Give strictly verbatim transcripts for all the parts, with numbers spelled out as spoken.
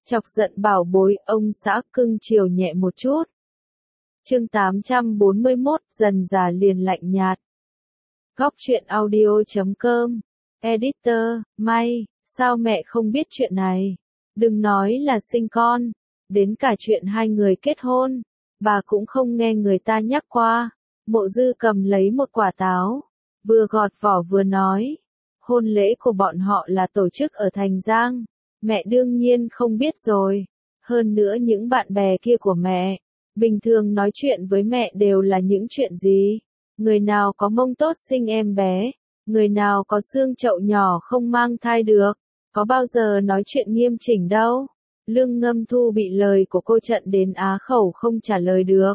Chọc giận bảo bối, ông xã cưng chiều nhẹ một chút. Chương tám trăm bốn mươi mốt, dần già liền lạnh nhạt. Góc truyện audio chấm com. Editor, May, sao mẹ không biết chuyện này? Đừng nói là sinh con, đến cả chuyện hai người kết hôn, bà cũng không nghe người ta nhắc qua. Mộ Dư cầm lấy một quả táo, vừa gọt vỏ vừa nói. Hôn lễ của bọn họ là tổ chức ở Thành Giang. Mẹ đương nhiên không biết rồi. Hơn nữa những bạn bè kia của mẹ, bình thường nói chuyện với mẹ đều là những chuyện gì? Người nào có mông tốt sinh em bé, người nào có xương chậu nhỏ không mang thai được, có bao giờ nói chuyện nghiêm chỉnh đâu. Lương Ngâm Thu bị lời của cô trận đến á khẩu không trả lời được.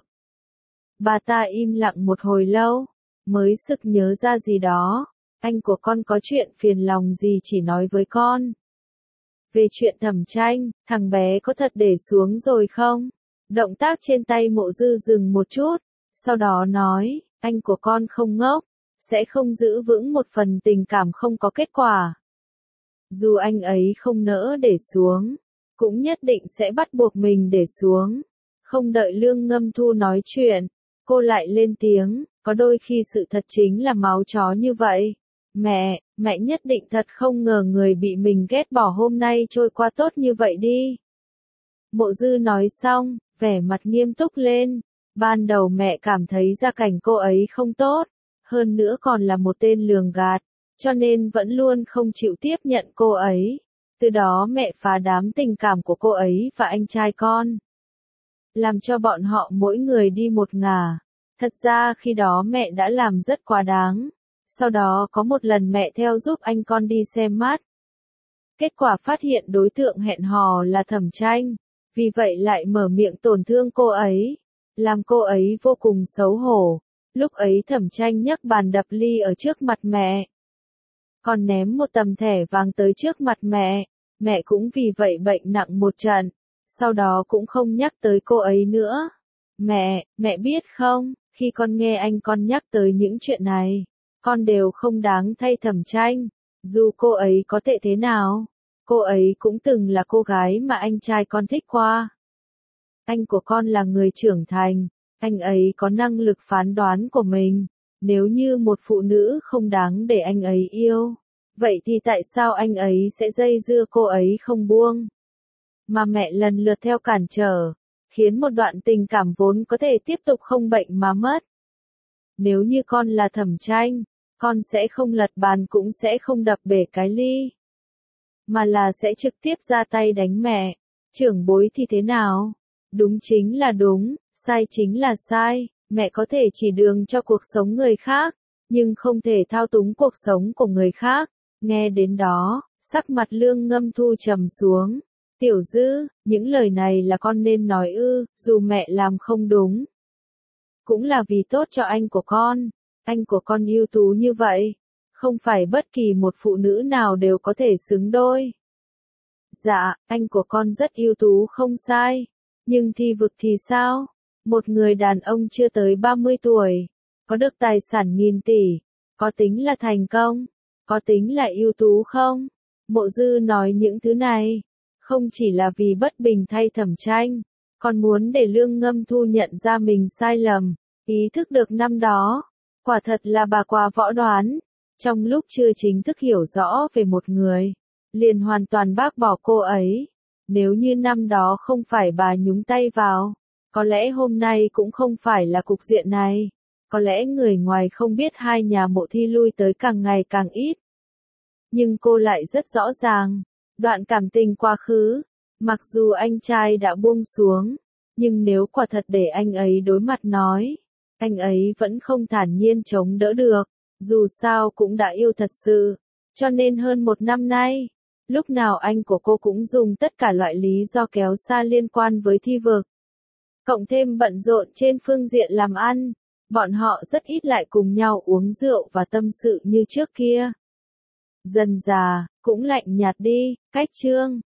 Bà ta im lặng một hồi lâu, mới sực nhớ ra gì đó. Anh của con có chuyện phiền lòng gì chỉ nói với con. Về chuyện Thẩm Tranh, thằng bé có thật để xuống rồi không? Động tác trên tay Mộ Dư dừng một chút, sau đó nói, anh của con không ngốc, sẽ không giữ vững một phần tình cảm không có kết quả. Dù anh ấy không nỡ để xuống, cũng nhất định sẽ bắt buộc mình để xuống. Không đợi Lương Ngâm Thu nói chuyện, cô lại lên tiếng, có đôi khi sự thật chính là máu chó như vậy. Mẹ, mẹ nhất định thật không ngờ người bị mình ghét bỏ hôm nay trôi qua tốt như vậy đi. Mộ Dư nói xong, vẻ mặt nghiêm túc lên. Ban đầu mẹ cảm thấy gia cảnh cô ấy không tốt, hơn nữa còn là một tên lường gạt, cho nên vẫn luôn không chịu tiếp nhận cô ấy. Từ đó mẹ phá đám tình cảm của cô ấy và anh trai con, làm cho bọn họ mỗi người đi một ngả. Thật ra khi đó mẹ đã làm rất quá đáng. Sau đó có một lần mẹ theo giúp anh con đi xem mắt. Kết quả phát hiện đối tượng hẹn hò là Thẩm Tranh, vì vậy lại mở miệng tổn thương cô ấy, làm cô ấy vô cùng xấu hổ. Lúc ấy Thẩm Tranh nhấc bàn đập ly ở trước mặt mẹ, còn ném một tấm thẻ vàng tới trước mặt mẹ. Mẹ cũng vì vậy bệnh nặng một trận, sau đó cũng không nhắc tới cô ấy nữa. Mẹ, mẹ biết không, khi con nghe anh con nhắc tới những chuyện này, con đều không đáng thay Thẩm Tranh. Dù cô ấy có tệ thế nào, cô ấy cũng từng là cô gái mà anh trai con thích qua. Anh của con là người trưởng thành, anh ấy có năng lực phán đoán của mình. Nếu như một phụ nữ không đáng để anh ấy yêu, vậy thì tại sao anh ấy sẽ dây dưa cô ấy không buông? Mà mẹ lần lượt theo cản trở, khiến một đoạn tình cảm vốn có thể tiếp tục không bệnh mà mất. Nếu như con là Thẩm Tranh, con sẽ không lật bàn cũng sẽ không đập bể cái ly, mà là sẽ trực tiếp ra tay đánh mẹ. Trưởng bối thì thế nào? Đúng chính là đúng, sai chính là sai. Mẹ có thể chỉ đường cho cuộc sống người khác, nhưng không thể thao túng cuộc sống của người khác. Nghe đến đó, sắc mặt Lương Ngâm Thu trầm xuống. Tiểu Dư, những lời này là con nên nói ư? Dù mẹ làm không đúng, cũng là vì tốt cho anh của con. Anh của con ưu tú như vậy, không phải bất kỳ một phụ nữ nào đều có thể xứng đôi. Dạ, anh của con rất ưu tú không sai, nhưng thi vực thì sao? Một người đàn ông chưa tới ba mươi tuổi, có được tài sản nghìn tỷ, có tính là thành công, có tính là ưu tú không? Mộ Dư nói những thứ này, không chỉ là vì bất bình thay Thẩm Tranh, còn muốn để Lương Ngâm Thu nhận ra mình sai lầm, ý thức được năm đó. Quả thật là bà quá võ đoán, trong lúc chưa chính thức hiểu rõ về một người, liền hoàn toàn bác bỏ cô ấy. Nếu như năm đó không phải bà nhúng tay vào, có lẽ hôm nay cũng không phải là cục diện này. Có lẽ người ngoài không biết hai nhà Mộ Thi lui tới càng ngày càng ít. Nhưng cô lại rất rõ ràng, đoạn cảm tình quá khứ, mặc dù anh trai đã buông xuống, nhưng nếu quả thật để anh ấy đối mặt nói, anh ấy vẫn không thản nhiên chống đỡ được. Dù sao cũng đã yêu thật sự, cho nên hơn một năm nay, lúc nào anh của cô cũng dùng tất cả loại lý do kéo xa liên quan với thi vực. Cộng thêm bận rộn trên phương diện làm ăn, bọn họ rất ít lại cùng nhau uống rượu và tâm sự như trước kia. Dần dà, cũng lạnh nhạt đi. Cách chương